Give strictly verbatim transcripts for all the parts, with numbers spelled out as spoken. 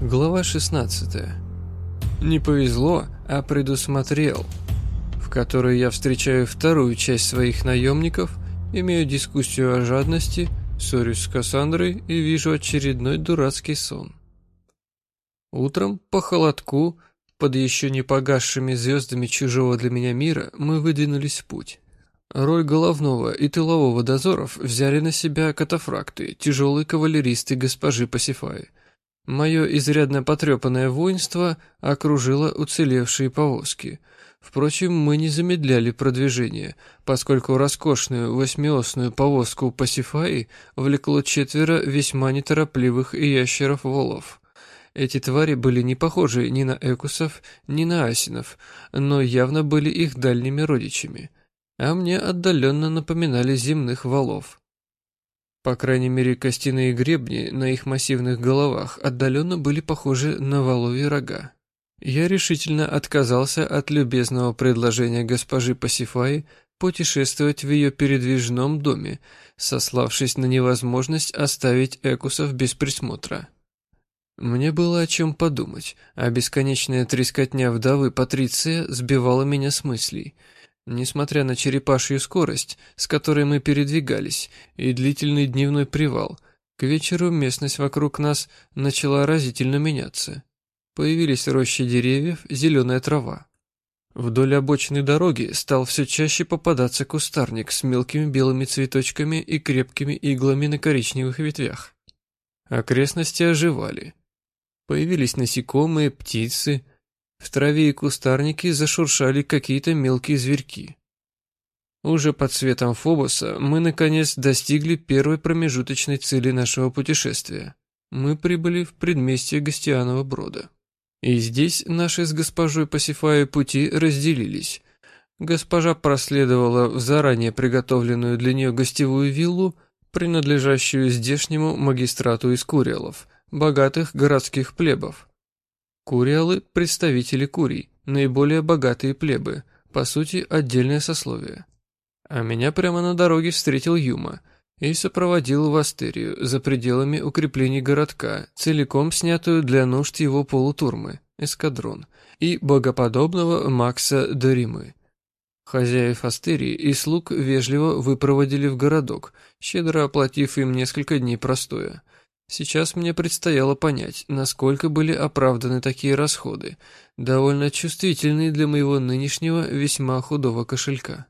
Глава шестнадцатая. Не повезло, а предусмотрел. В которой я встречаю вторую часть своих наемников, имею дискуссию о жадности, ссорюсь с Кассандрой и вижу очередной дурацкий сон. Утром по холодку, под еще не погасшими звездами чужого для меня мира, мы выдвинулись в путь. Роль головного и тылового дозоров взяли на себя катафракты, тяжелые кавалеристы госпожи Пасифаи. Мое изрядно потрепанное воинство окружило уцелевшие повозки. Впрочем, мы не замедляли продвижение, поскольку роскошную восьмиосную повозку Пасифаи влекло четверо весьма неторопливых ящеров-волов. Эти твари были не похожи ни на экусов, ни на асинов, но явно были их дальними родичами, а мне отдаленно напоминали земных волов. По крайней мере, костяные гребни на их массивных головах отдаленно были похожи на воловьи рога. Я решительно отказался от любезного предложения госпожи Пасифаи путешествовать в ее передвижном доме, сославшись на невозможность оставить экусов без присмотра. Мне было о чем подумать, а бесконечная трескотня вдовы Патриция сбивала меня с мыслей. Несмотря на черепашью скорость, с которой мы передвигались, и длительный дневной привал, к вечеру местность вокруг нас начала разительно меняться. Появились рощи деревьев, зеленая трава. Вдоль обочины дороги стал все чаще попадаться кустарник с мелкими белыми цветочками и крепкими иглами на коричневых ветвях. Окрестности оживали. Появились насекомые, птицы. В траве и кустарнике зашуршали какие-то мелкие зверьки. Уже под светом Фобоса мы, наконец, достигли первой промежуточной цели нашего путешествия. Мы прибыли в предместье Гостианова Брода. И здесь наши с госпожой Пасифаей пути разделились. Госпожа проследовала в заранее приготовленную для нее гостевую виллу, принадлежащую здешнему магистрату из Куриалов, богатых городских плебов. Куриалы – представители курий, наиболее богатые плебы, по сути, отдельное сословие. А меня прямо на дороге встретил Юма и сопроводил в Астерию, за пределами укреплений городка, целиком снятую для нужд его полутурмы, эскадрон, и богоподобного Макса Доримы. Хозяев Астерии и слуг вежливо выпроводили в городок, щедро оплатив им несколько дней простоя. Сейчас мне предстояло понять, насколько были оправданы такие расходы, довольно чувствительные для моего нынешнего весьма худого кошелька.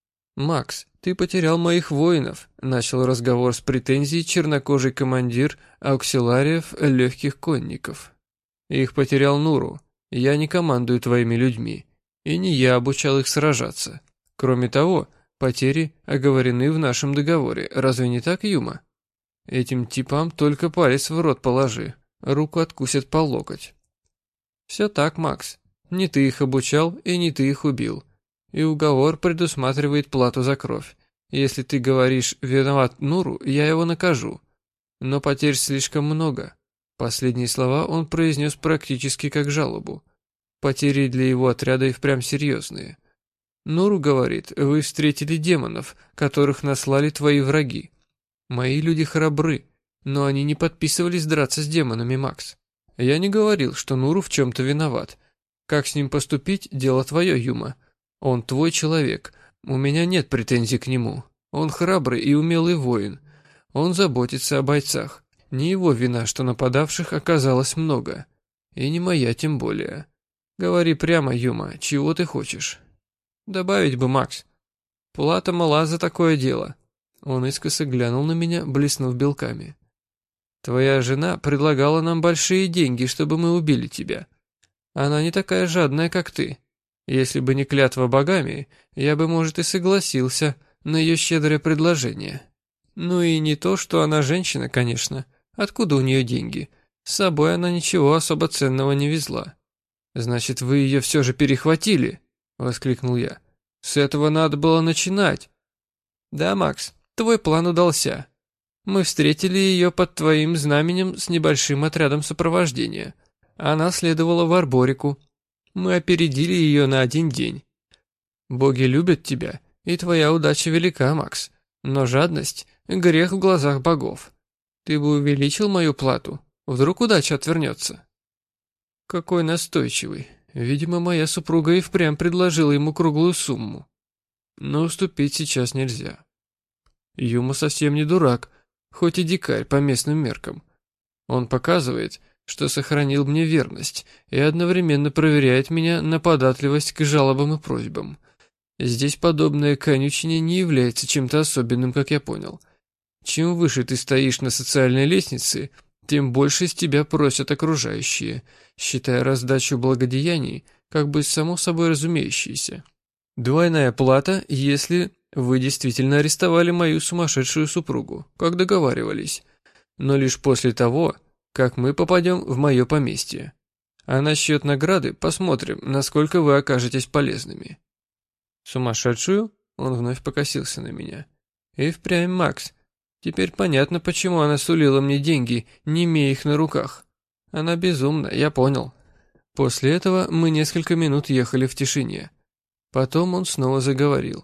«Макс, ты потерял моих воинов», — начал разговор с претензией чернокожий командир ауксилариев легких конников. «Их потерял Нуру. Я не командую твоими людьми, и не я обучал их сражаться. Кроме того, потери оговорены в нашем договоре, разве не так, Юма? Этим типам только палец в рот положи, руку откусят по локоть». «Все так, Макс. Не ты их обучал и не ты их убил. И уговор предусматривает плату за кровь. Если ты говоришь «виноват Нуру», я его накажу. Но потерь слишком много». Последние слова он произнес практически как жалобу. Потери для его отряда и впрямь серьезные. Нуру говорит: «Вы встретили демонов, которых наслали твои враги. Мои люди храбры, но они не подписывались драться с демонами, Макс. Я не говорил, что Нуру в чем-то виноват. Как с ним поступить, дело твое, Юма. Он твой человек, у меня нет претензий к нему. Он храбрый и умелый воин. Он заботится о бойцах. Не его вина, что нападавших оказалось много. И не моя тем более. Говори прямо, Юма, чего ты хочешь?» «Добавить бы, Макс. Плата мала за такое дело». Он искоса глянул на меня, блеснув белками. «Твоя жена предлагала нам большие деньги, чтобы мы убили тебя. Она не такая жадная, как ты. Если бы не клятва богами, я бы, может, и согласился на ее щедрое предложение. Ну и не то, что она женщина, конечно. Откуда у нее деньги? С собой она ничего особо ценного не везла». «Значит, вы ее все же перехватили?» — воскликнул я. «С этого надо было начинать». «Да, Макс, твой план удался. Мы встретили ее под твоим знаменем с небольшим отрядом сопровождения. Она следовала в Арборику. Мы опередили ее на один день. Боги любят тебя, и твоя удача велика, Макс. Но жадность — грех в глазах богов. Ты бы увеличил мою плату, вдруг удача отвернется». Какой настойчивый. Видимо, моя супруга и впрямь предложила ему круглую сумму. Но уступить сейчас нельзя. Юма совсем не дурак, хоть и дикарь по местным меркам. Он показывает, что сохранил мне верность и одновременно проверяет меня на податливость к жалобам и просьбам. Здесь подобное конючение не является чем-то особенным, как я понял. Чем выше ты стоишь на социальной лестнице, тем больше с тебя просят окружающие, считая раздачу благодеяний как бы само собой разумеющейся. Двойная плата, если вы действительно арестовали мою сумасшедшую супругу, как договаривались, но лишь после того, как мы попадем в мое поместье. А насчет награды посмотрим, насколько вы окажетесь полезными. Сумасшедшую? Он вновь покосился на меня. И впрямь, Макс. Теперь понятно, почему она сулила мне деньги, не имея их на руках. Она безумна, я понял. После этого мы несколько минут ехали в тишине. Потом он снова заговорил.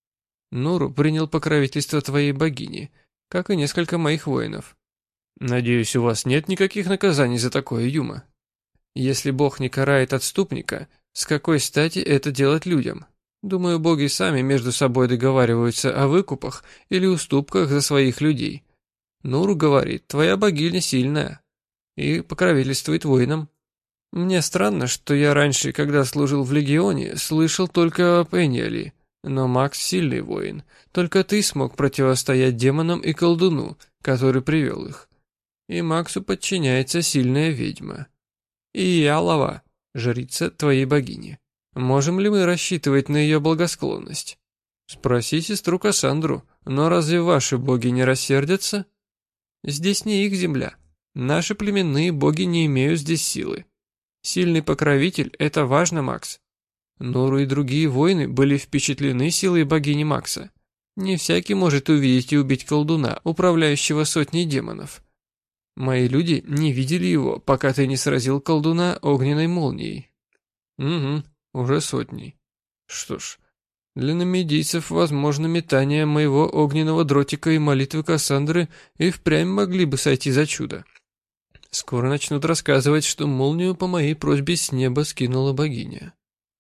Нуру принял покровительство твоей богини, как и несколько моих воинов. Надеюсь, у вас нет никаких наказаний за такое, Юма. Если бог не карает отступника, с какой стати это делать людям? Думаю, боги сами между собой договариваются о выкупах или уступках за своих людей. Нуру говорит, твоя богиня сильная и покровительствует воинам. Мне странно, что я раньше, когда служил в легионе, слышал только об Эниале, но Макс сильный воин. Только ты смог противостоять демонам и колдуну, который привел их. И Максу подчиняется сильная ведьма. И я, Лава, жрица твоей богини. Можем ли мы рассчитывать на ее благосклонность? Спроси сестру Кассандру, но разве ваши боги не рассердятся? Здесь не их земля. Наши племенные боги не имеют здесь силы. Сильный покровитель – это важно, Макс. Нуру и другие воины были впечатлены силой богини Макса. Не всякий может увидеть и убить колдуна, управляющего сотней демонов. Мои люди не видели его, пока ты не сразил колдуна огненной молнией. Угу. Уже сотней. Что ж, для намедийцев, возможно, метание моего огненного дротика и молитвы Кассандры и впрямь могли бы сойти за чудо. Скоро начнут рассказывать, что молнию по моей просьбе с неба скинула богиня.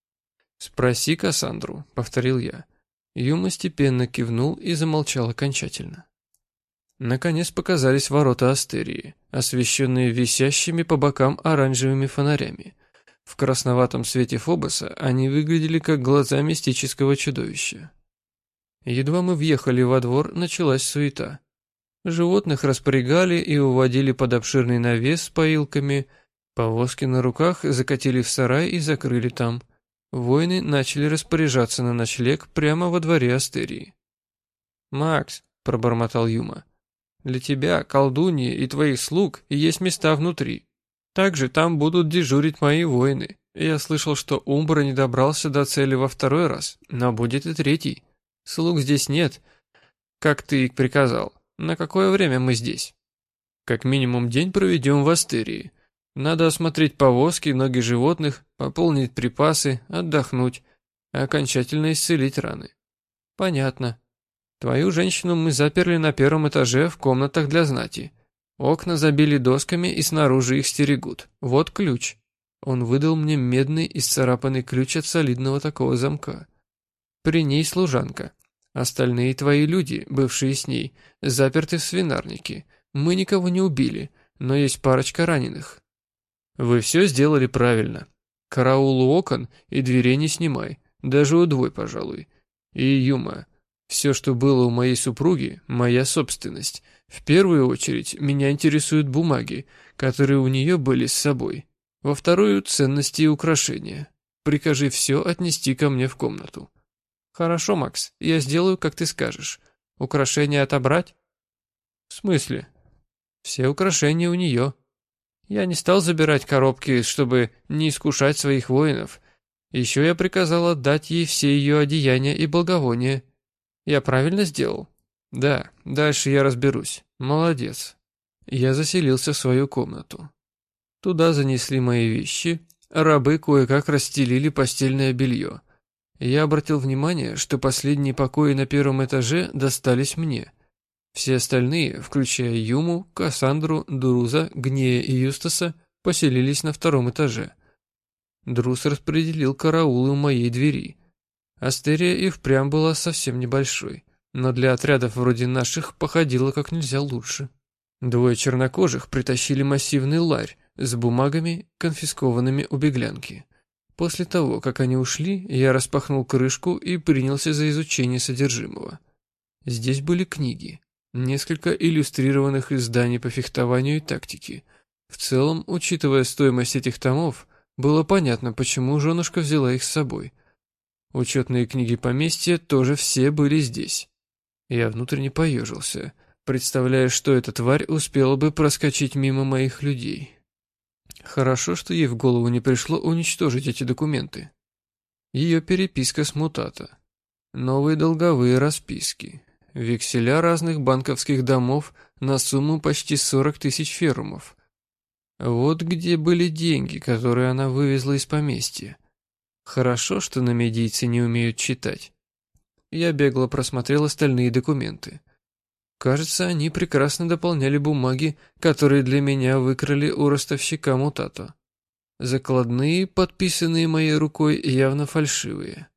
«Спроси Кассандру», — повторил я. Юма степенно кивнул и замолчал окончательно. Наконец показались ворота Астерии, освещенные висящими по бокам оранжевыми фонарями. В красноватом свете Фобоса они выглядели как глаза мистического чудовища. Едва мы въехали во двор, началась суета. Животных распрягали и уводили под обширный навес с поилками, повозки на руках закатили в сарай и закрыли там. Воины начали распоряжаться на ночлег прямо во дворе Астерии. «Макс», — пробормотал Юма, — «для тебя, колдуньи и твоих слуг есть места внутри. Также там будут дежурить мои воины. Я слышал, что Умбра не добрался до цели во второй раз, но будет и третий. Слуг здесь нет, как ты и приказал. На какое время мы здесь? Как минимум день проведем в Астерии. Надо осмотреть повозки, ноги животных, пополнить припасы, отдохнуть, окончательно исцелить раны. Понятно. Твою женщину мы заперли на первом этаже в комнатах для знати. Окна забили досками и снаружи их стерегут. Вот ключ. Он выдал мне медный исцарапанный ключ от солидного такого замка. При ней служанка. Остальные твои люди, бывшие с ней, заперты в свинарнике. Мы никого не убили, но есть парочка раненых. Вы все сделали правильно. Караул у окон и дверей не снимай. Даже удвой, пожалуй. И, Юма, все, что было у моей супруги, моя собственность. В первую очередь, меня интересуют бумаги, которые у нее были с собой. Во вторую – ценности и украшения. Прикажи все отнести ко мне в комнату. Хорошо, Макс, я сделаю, как ты скажешь. Украшения отобрать? В смысле? Все украшения у нее. Я не стал забирать коробки, чтобы не искушать своих воинов. Еще я приказал отдать ей все ее одеяния и благовония. Я правильно сделал? Да, дальше я разберусь. Молодец. Я заселился в свою комнату. Туда занесли мои вещи, рабы кое-как расстелили постельное белье. Я обратил внимание, что последние покои на первом этаже достались мне. Все остальные, включая Юму, Кассандру, Дуруза, Гнея и Юстаса, поселились на втором этаже. Друс распределил караулы у моей двери. Астерия и впрямь была совсем небольшой, но для отрядов вроде наших походила как нельзя лучше. Двое чернокожих притащили массивный ларь с бумагами, конфискованными у беглянки. После того, как они ушли, я распахнул крышку и принялся за изучение содержимого. Здесь были книги, несколько иллюстрированных изданий по фехтованию и тактике. В целом, учитывая стоимость этих томов, было понятно, почему женушка взяла их с собой. Учетные книги поместья тоже все были здесь. Я внутренне поежился, представляя, что эта тварь успела бы проскочить мимо моих людей. Хорошо, что ей в голову не пришло уничтожить эти документы. Ее переписка с Мутато. Новые долговые расписки. Векселя разных банковских домов на сумму почти сорок тысяч ферумов. Вот где были деньги, которые она вывезла из поместья. Хорошо, что намедийцы не умеют читать. Я бегло просмотрел остальные документы. Кажется, они прекрасно дополняли бумаги, которые для меня выкрали у ростовщика Мутато. Закладные, подписанные моей рукой, явно фальшивые.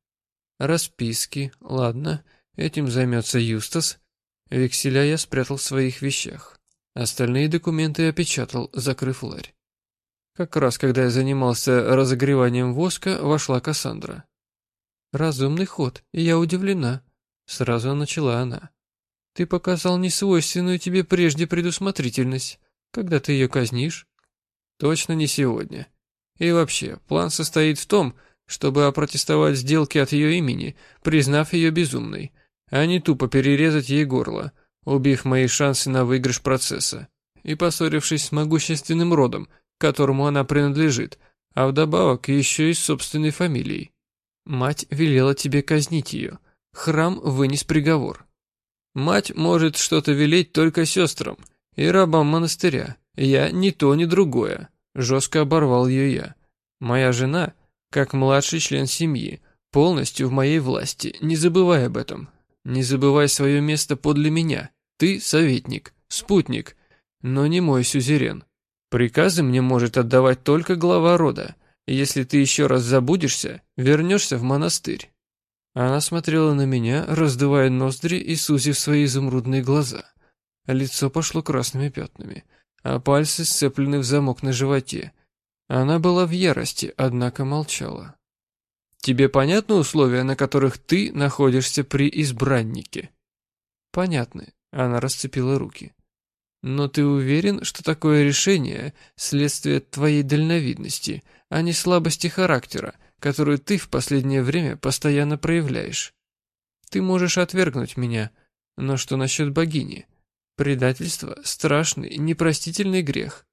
Расписки, ладно, этим займется Юстас. Векселя я спрятал в своих вещах. Остальные документы опечатал, закрыв ларь. Как раз когда я занимался разогреванием воска, вошла Кассандра. «Разумный ход, и я удивлена», — сразу начала она. «Ты показал несвойственную тебе прежде предусмотрительность. Когда ты ее казнишь?» «Точно не сегодня. И вообще, план состоит в том, чтобы опротестовать сделки от ее имени, признав ее безумной, а не тупо перерезать ей горло, убив мои шансы на выигрыш процесса, и поссорившись с могущественным родом, которому она принадлежит, а вдобавок еще и с собственной фамилией. Мать велела тебе казнить ее. Храм вынес приговор. Мать может что-то велеть только сестрам и рабам монастыря. Я ни то, ни другое. Жестко оборвал ее я. Моя жена, как младший член семьи, полностью в моей власти. Не забывай об этом. Не забывай свое место подле меня. Ты советник, спутник, но не мой сюзерен. Приказы мне может отдавать только глава рода. Если ты еще раз забудешься, вернешься в монастырь». Она смотрела на меня, раздувая ноздри и сузив свои изумрудные глаза. Лицо пошло красными пятнами, а пальцы сцеплены в замок на животе. Она была в ярости, однако молчала. «Тебе понятны условия, на которых ты находишься при избраннике?» «Понятны», — она расцепила руки. «Но ты уверен, что такое решение — следствие твоей дальновидности, а не слабости характера, которую ты в последнее время постоянно проявляешь? Ты можешь отвергнуть меня, но что насчет богини? Предательство — страшный, непростительный грех».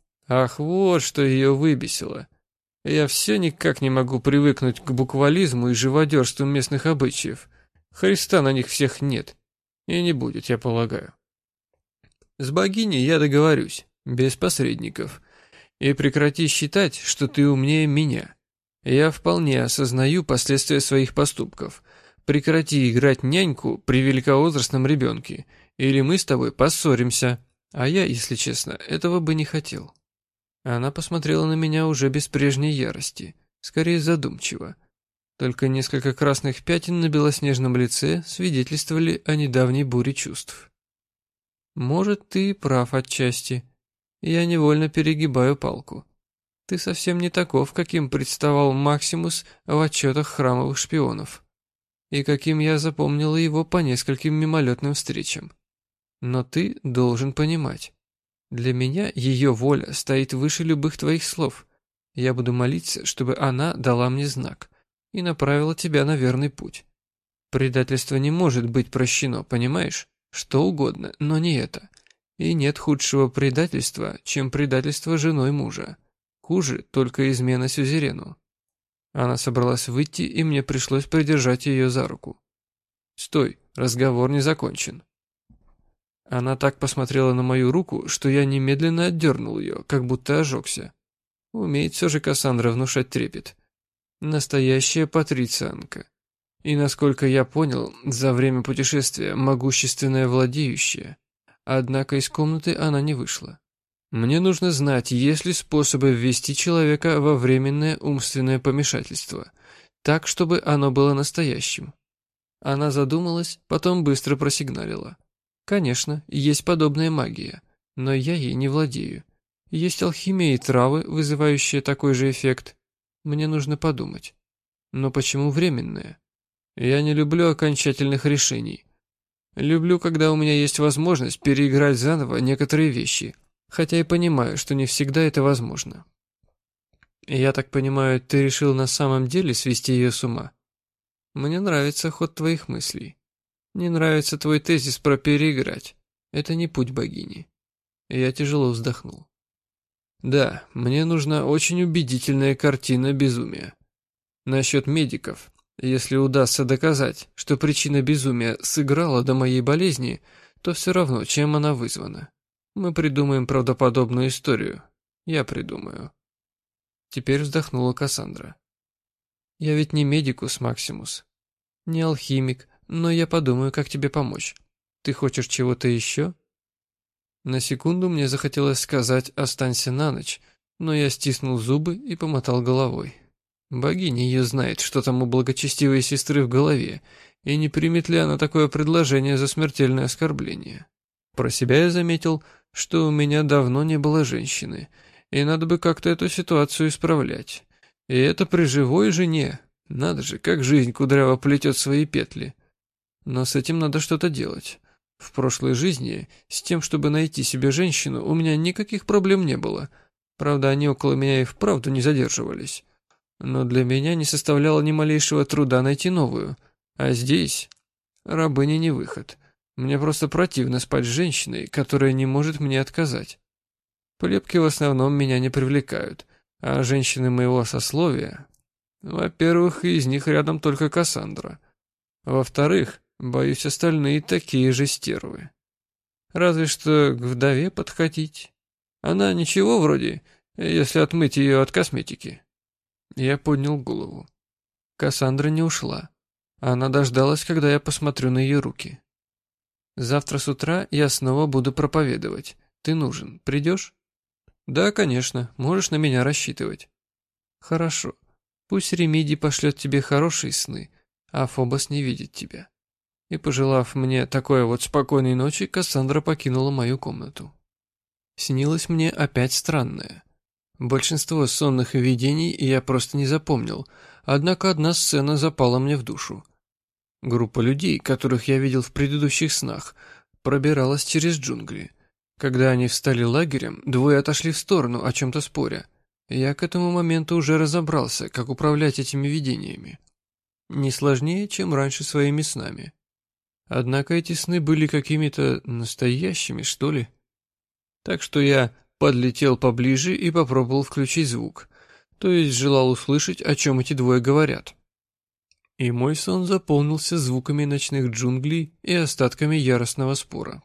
Ах, вот что ее выбесило. Я все никак не могу привыкнуть к буквализму и живодерству местных обычаев. Христа на них всех нет. И не будет, я полагаю. С богиней я договорюсь, без посредников. И прекрати считать, что ты умнее меня. Я вполне осознаю последствия своих поступков. Прекрати играть няньку при великовозрастном ребенке, или мы с тобой поссоримся. А я, если честно, этого бы не хотел. Она посмотрела на меня уже без прежней ярости, скорее задумчиво. Только несколько красных пятен на белоснежном лице свидетельствовали о недавней буре чувств. Может, ты прав отчасти. Я невольно перегибаю палку. Ты совсем не таков, каким представал Максимус в отчетах храмовых шпионов. И каким я запомнила его по нескольким мимолетным встречам. Но ты должен понимать. Для меня ее воля стоит выше любых твоих слов. Я буду молиться, чтобы она дала мне знак и направила тебя на верный путь. Предательство не может быть прощено, понимаешь? Что угодно, но не это. И нет худшего предательства, чем предательство женой мужа. Хуже только измена сюзерену. Она собралась выйти, и мне пришлось придержать ее за руку. «Стой, разговор не закончен». Она так посмотрела на мою руку, что я немедленно отдернул ее, как будто ожегся. Умеет все же Кассандра внушать трепет. Настоящая патрицианка. И, насколько я понял, за время путешествия могущественная владеющая. Однако из комнаты она не вышла. Мне нужно знать, есть ли способы ввести человека во временное умственное помешательство, так, чтобы оно было настоящим. Она задумалась, потом быстро просигналила. Конечно, есть подобная магия, но я ей не владею. Есть алхимия и травы, вызывающие такой же эффект. Мне нужно подумать. Но почему временное? Я не люблю окончательных решений. Люблю, когда у меня есть возможность переиграть заново некоторые вещи, хотя и понимаю, что не всегда это возможно. Я так понимаю, ты решил на самом деле свести ее с ума? Мне нравится ход твоих мыслей. Не нравится твой тезис про переиграть. Это не путь богини. Я тяжело вздохнул. Да, мне нужна очень убедительная картина безумия. Насчет медиков. Если удастся доказать, что причина безумия сыграла до моей болезни, то все равно, чем она вызвана. Мы придумаем правдоподобную историю. Я придумаю. Теперь вздохнула Кассандра. Я ведь не медикус, Максимус. Не алхимик, но я подумаю, как тебе помочь. Ты хочешь чего-то еще? На секунду мне захотелось сказать «останься на ночь», но я стиснул зубы и помотал головой. Богиня ее знает, что там у благочестивой сестры в голове, и не примет ли она такое предложение за смертельное оскорбление. Про себя я заметил, что у меня давно не было женщины, и надо бы как-то эту ситуацию исправлять. И это при живой жене. Надо же, как жизнь кудряво плетет свои петли. Но с этим надо что-то делать. В прошлой жизни, с тем, чтобы найти себе женщину, у меня никаких проблем не было. Правда, они около меня и вправду не задерживались. Но для меня не составляло ни малейшего труда найти новую. А здесь рабыня не выход. Мне просто противно спать с женщиной, которая не может мне отказать. Плебки в основном меня не привлекают, а женщины моего сословия... Во-первых, из них рядом только Кассандра. Во-вторых, боюсь, остальные такие же стервы. Разве что к вдове подхватить. Она ничего вроде, если отмыть ее от косметики. Я поднял голову. Кассандра не ушла. Она дождалась, когда я посмотрю на ее руки. Завтра с утра я снова буду проповедовать. Ты нужен. Придешь? Да, конечно. Можешь на меня рассчитывать. Хорошо. Пусть Ремиди пошлет тебе хорошие сны, а Фобос не видит тебя. И, пожелав мне такой вот спокойной ночи, Кассандра покинула мою комнату. Снилось мне опять странное. Большинство сонных видений я просто не запомнил, однако одна сцена запала мне в душу. Группа людей, которых я видел в предыдущих снах, пробиралась через джунгли. Когда они встали лагерем, двое отошли в сторону, о чем-то споря. Я к этому моменту уже разобрался, как управлять этими видениями. Не сложнее, чем раньше своими снами. Однако эти сны были какими-то настоящими, что ли. Так что я подлетел поближе и попробовал включить звук, то есть желал услышать, о чем эти двое говорят. И мой сон заполнился звуками ночных джунглей и остатками яростного спора.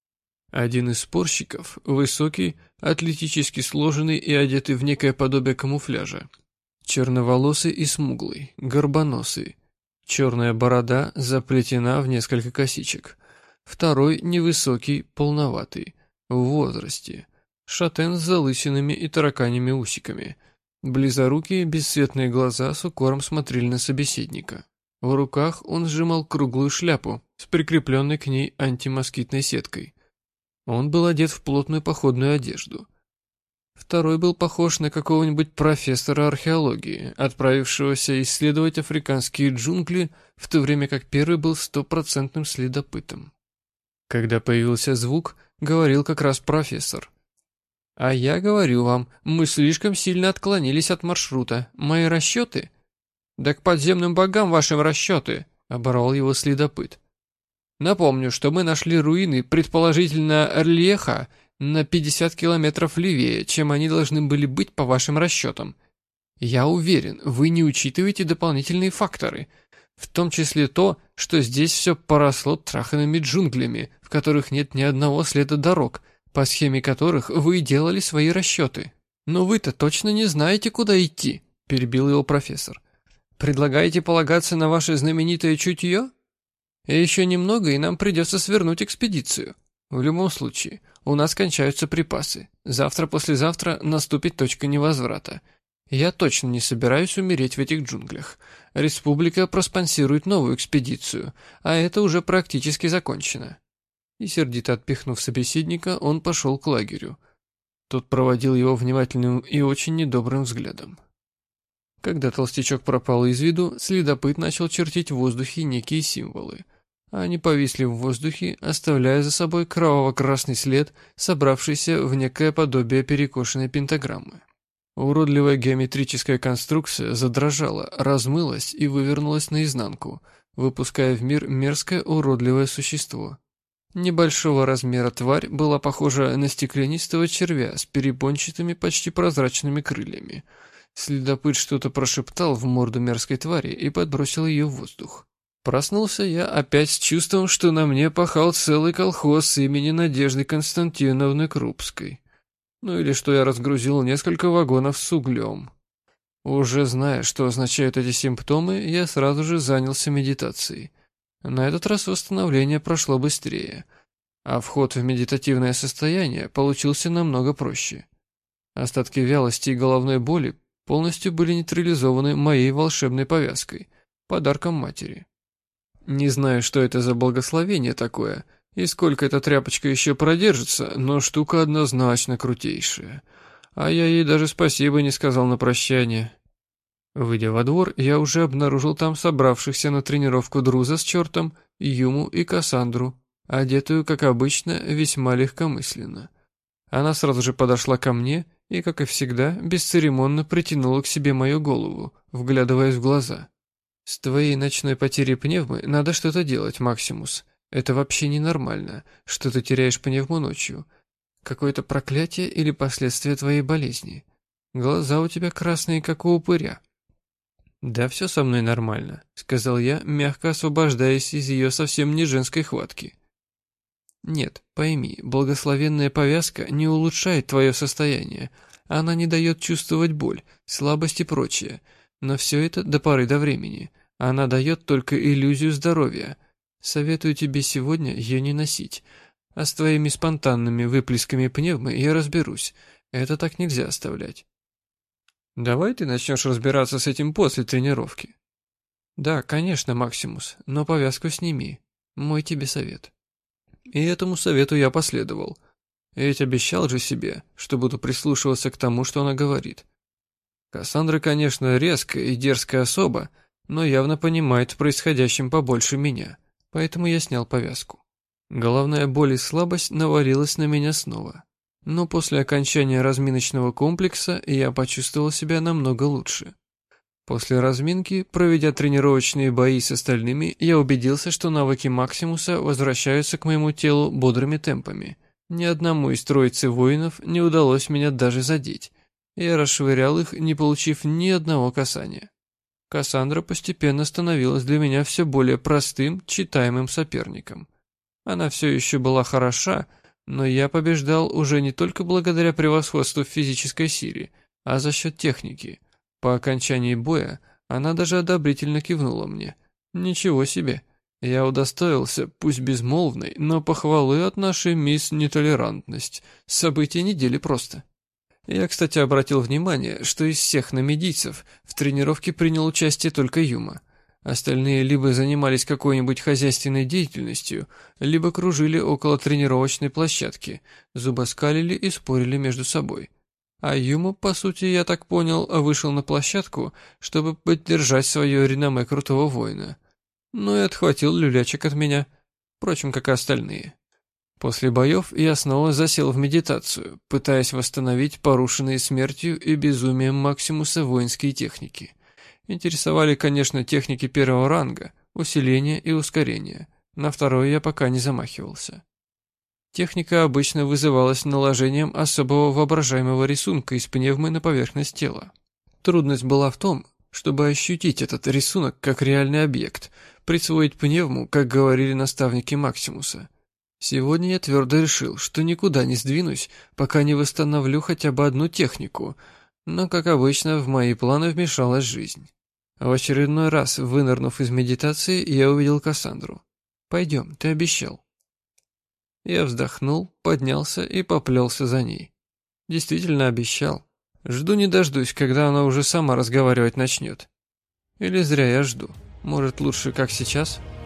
Один из спорщиков, высокий, атлетически сложенный и одетый в некое подобие камуфляжа. Черноволосый и смуглый, горбоносый. Черная борода заплетена в несколько косичек. Второй невысокий, полноватый, в возрасте. Шатен с залысинами и тараканьими усиками. Близорукие, бесцветные глаза с укором смотрели на собеседника. В руках он сжимал круглую шляпу с прикрепленной к ней антимоскитной сеткой. Он был одет в плотную походную одежду. Второй был похож на какого-нибудь профессора археологии, отправившегося исследовать африканские джунгли, в то время как первый был стопроцентным следопытом. Когда появился звук, говорил как раз профессор. «А я говорю вам, мы слишком сильно отклонились от маршрута. Мои расчеты?» «Да к подземным богам вашим расчеты!» — оборвал его следопыт. «Напомню, что мы нашли руины, предположительно, Эрлиеха, на пятьдесят километров левее, чем они должны были быть по вашим расчетам. Я уверен, вы не учитываете дополнительные факторы, в том числе то, что здесь все поросло траханными джунглями, в которых нет ни одного следа дорог, по схеме которых вы делали свои расчеты. Но вы-то точно не знаете, куда идти», — перебил его профессор. «Предлагаете полагаться на ваше знаменитое чутье? И еще немного, и нам придется свернуть экспедицию. В любом случае, у нас кончаются припасы. Завтра-послезавтра наступит точка невозврата. Я точно не собираюсь умереть в этих джунглях. Республика проспонсирует новую экспедицию, а это уже практически закончено». И сердито отпихнув собеседника, он пошел к лагерю. Тот проводил его внимательным и очень недобрым взглядом. Когда толстячок пропал из виду, следопыт начал чертить в воздухе некие символы. Они повисли в воздухе, оставляя за собой кроваво-красный след, собравшийся в некое подобие перекошенной пентаграммы. Уродливая геометрическая конструкция задрожала, размылась и вывернулась наизнанку, выпуская в мир мерзкое уродливое существо. Небольшого размера тварь была похожа на стеклянистого червя с перепончатыми, почти прозрачными крыльями. Следопыт что-то прошептал в морду мерзкой твари и подбросил ее в воздух. Проснулся я опять с чувством, что на мне пахал целый колхоз имени Надежды Константиновны Крупской. Ну или что я разгрузил несколько вагонов с углем. Уже зная, что означают эти симптомы, я сразу же занялся медитацией. На этот раз восстановление прошло быстрее, а вход в медитативное состояние получился намного проще. Остатки вялости и головной боли полностью были нейтрализованы моей волшебной повязкой, подарком матери. Не знаю, что это за благословение такое, и сколько эта тряпочка еще продержится, но штука однозначно крутейшая. А я ей даже спасибо не сказал на прощание. Выйдя во двор, я уже обнаружил там собравшихся на тренировку Друза с чертом, Юму и Кассандру, одетую, как обычно, весьма легкомысленно. Она сразу же подошла ко мне и, как и всегда, бесцеремонно притянула к себе мою голову, вглядываясь в глаза. «С твоей ночной потерей пневмы надо что-то делать, Максимус. Это вообще ненормально, что ты теряешь пневму ночью. Какое-то проклятие или последствия твоей болезни. Глаза у тебя красные, как у упыря». «Да все со мной нормально», — сказал я, мягко освобождаясь из ее совсем не женской хватки. «Нет, пойми, благословенная повязка не улучшает твое состояние. Она не дает чувствовать боль, слабость и прочее. Но все это до поры до времени. Она дает только иллюзию здоровья. Советую тебе сегодня ее не носить. А с твоими спонтанными выплесками пневмы я разберусь. Это так нельзя оставлять». «Давай ты начнешь разбираться с этим после тренировки». «Да, конечно, Максимус, но повязку сними. Мой тебе совет». И этому совету я последовал. Ведь обещал же себе, что буду прислушиваться к тому, что она говорит. Кассандра, конечно, резкая и дерзкая особа, но явно понимает в происходящем побольше меня, поэтому я снял повязку. Головная боль и слабость навалилась на меня снова. Но после окончания разминочного комплекса я почувствовал себя намного лучше. После разминки, проведя тренировочные бои с остальными, я убедился, что навыки Максимуса возвращаются к моему телу бодрыми темпами. Ни одному из троицы воинов не удалось меня даже задеть. Я расшвырял их, не получив ни одного касания. Кассандра постепенно становилась для меня все более простым, читаемым соперником. Она все еще была хороша, но я побеждал уже не только благодаря превосходству в физической силе, а за счет техники. По окончании боя она даже одобрительно кивнула мне. Ничего себе! Я удостоился, пусть безмолвной, но похвалы от нашей мисс Нетолерантность. События недели просто. Я, кстати, обратил внимание, что из всех намедийцев в тренировке принял участие только Юма. Остальные либо занимались какой-нибудь хозяйственной деятельностью, либо кружили около тренировочной площадки, зубоскалили и спорили между собой. А Юма, по сути, я так понял, вышел на площадку, чтобы поддержать свое реноме крутого воина. Ну и отхватил люлячек от меня, впрочем, как и остальные. После боев я снова засел в медитацию, пытаясь восстановить порушенные смертью и безумием Максимуса воинские техники. Интересовали, конечно, техники первого ранга, усиления и ускорения. На второе я пока не замахивался. Техника обычно вызывалась наложением особого воображаемого рисунка из пневмы на поверхность тела. Трудность была в том, чтобы ощутить этот рисунок как реальный объект, присвоить пневму, как говорили наставники Максимуса. Сегодня я твердо решил, что никуда не сдвинусь, пока не восстановлю хотя бы одну технику, но, как обычно, в мои планы вмешалась жизнь. В очередной раз, вынырнув из медитации, я увидел Кассандру. «Пойдем, ты обещал». Я вздохнул, поднялся и поплелся за ней. Действительно обещал. Жду не дождусь, когда она уже сама разговаривать начнет. Или зря я жду. Может, лучше как сейчас?